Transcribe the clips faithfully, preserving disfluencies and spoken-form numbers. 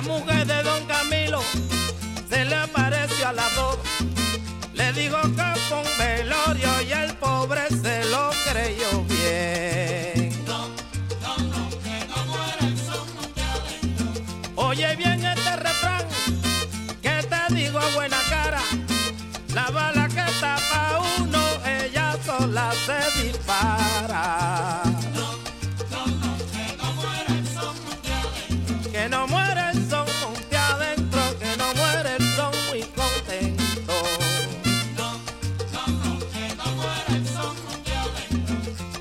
mujer de don Camilo se le apareció a las dos. Le dijo que fue un velorio y el pobre se lo creyó bien. No, no, no, que no muera el son monte adentro. Oye bien este refrán que te digo a buena cara. La bala que tapa uno, ella sola se dispara. No, no, no, que no muera el son monte adentro. Que no muere el son monte adentro, que no muere el son muy contento. No, no, no, que no muera el son monte adentro.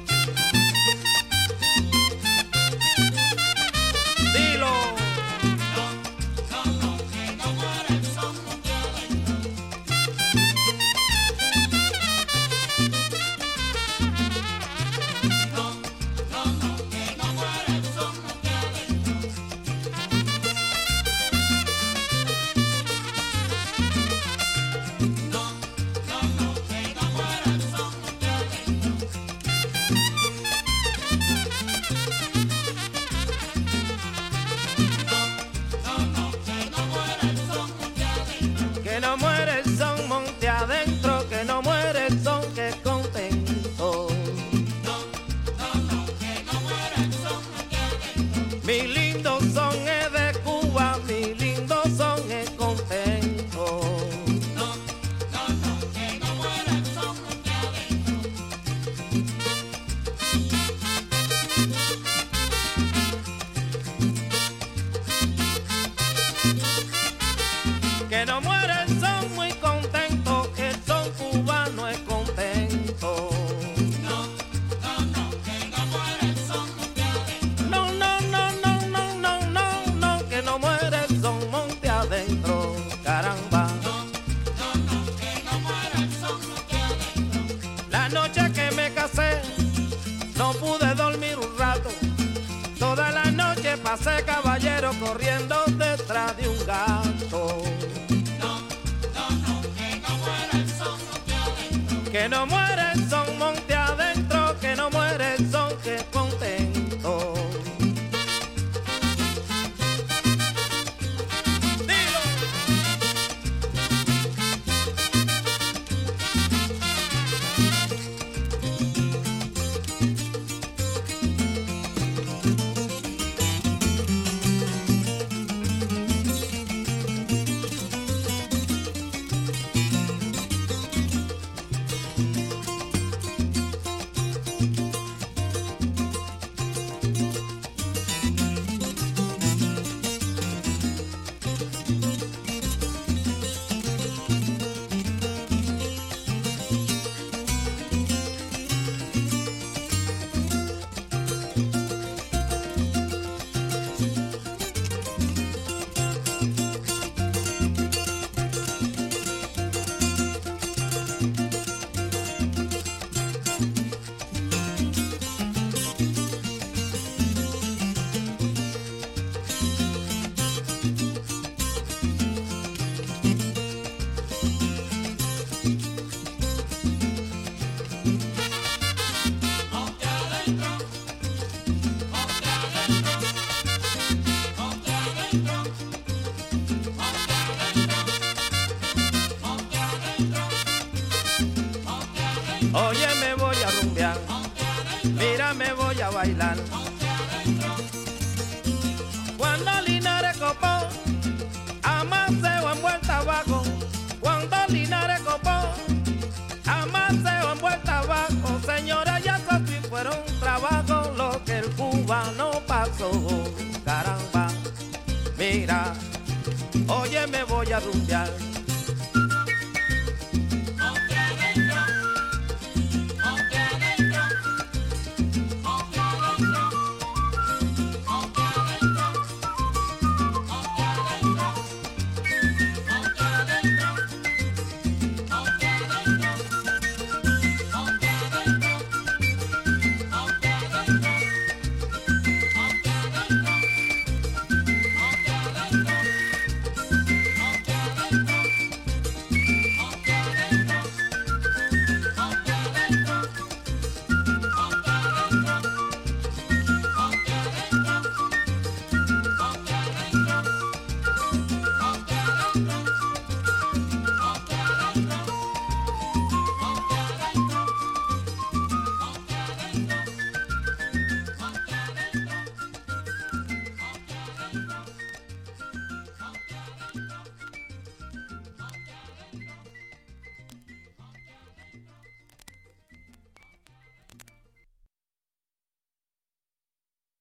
Dilo. No, no, no, que no muera el son monte adentro. No, no, no, que no muera el son monte adentro. No, no, no, que no muera el son monte adentro. No, no, no, que no muera el son monte adentro. Que no muere el son monte adentro, que no muere el son que es contento. No, no, no, que no muera el son monte adentro. Mi lindo son es de Cuba, mi lindo son es contento. No, no, no, que no muera el son monte adentro. Que no muere el son muy contento, el son cubano es contento. No, no, no, que no muera el son monte adentro. No, no, no, no, no, no, no, no, que no muere el son monte adentro, caramba. No, no, no, que no muera el son monte adentro. La noche que me casé, no pude dormir un rato. Toda la noche pasé caballero corriendo detrás de un gato. No, no, no, que no muera el son monte adentro. Que no muere el son monte adentro, que no muere el son que es contento. Dilo. Monte adentro. Monte adentro. Monte adentro. Monte adentro. Monte adentro. Monte adentro. Oye, me voy a rumbear, Monte adentro. mira, me voy a bailar. Monte adentro. Cuando Linares copó, amaseo en vuelta abajo. Cuando Linares copó, amaseo en vuelta abajo. Señora, ya Sofi fueron trabajo lo que el cubano pasó. Caramba, mira, oye, me voy a rumbear.